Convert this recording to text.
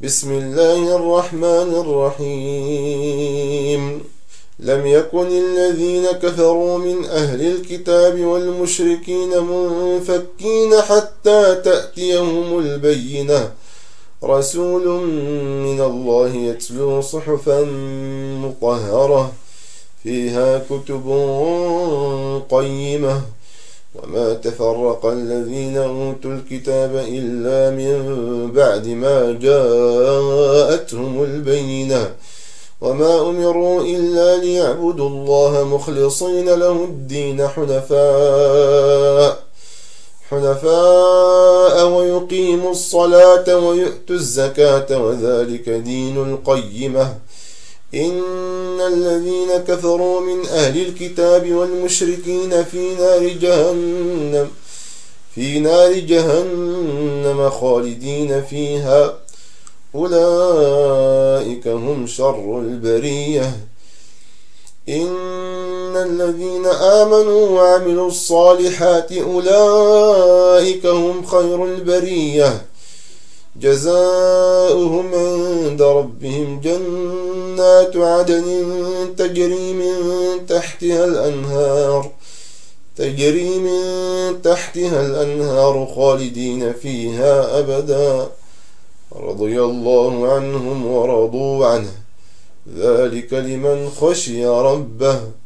بسم الله الرحمن الرحيم. لم يكن الذين كفروا من أهل الكتاب والمشركين منفكين حتى تأتيهم البينة، رسول من الله يتلو صحفا مطهرة فيها كتب قيمة، وما تفرق الذين أوتوا الكتاب إلا من بعد ما جاءتهم البينة، وما أمروا إلا ليعبدوا الله مخلصين له الدين حنفاء ويقيموا الصلاة ويؤتوا الزكاة وذلك دين القيمة. إن الذين كفروا من أهل الكتاب والمشركين في نار جهنم خالدين فيها، أولئك هم شر البرية. إن الذين آمنوا وعملوا الصالحات أولئك هم خير البرية، جزاؤهم عند ربهم جنات عدن تجري من تحتها الأنهار خالدين فيها أبدا، رضي الله عنهم ورضوا عنه، ذلك لمن خشي ربه.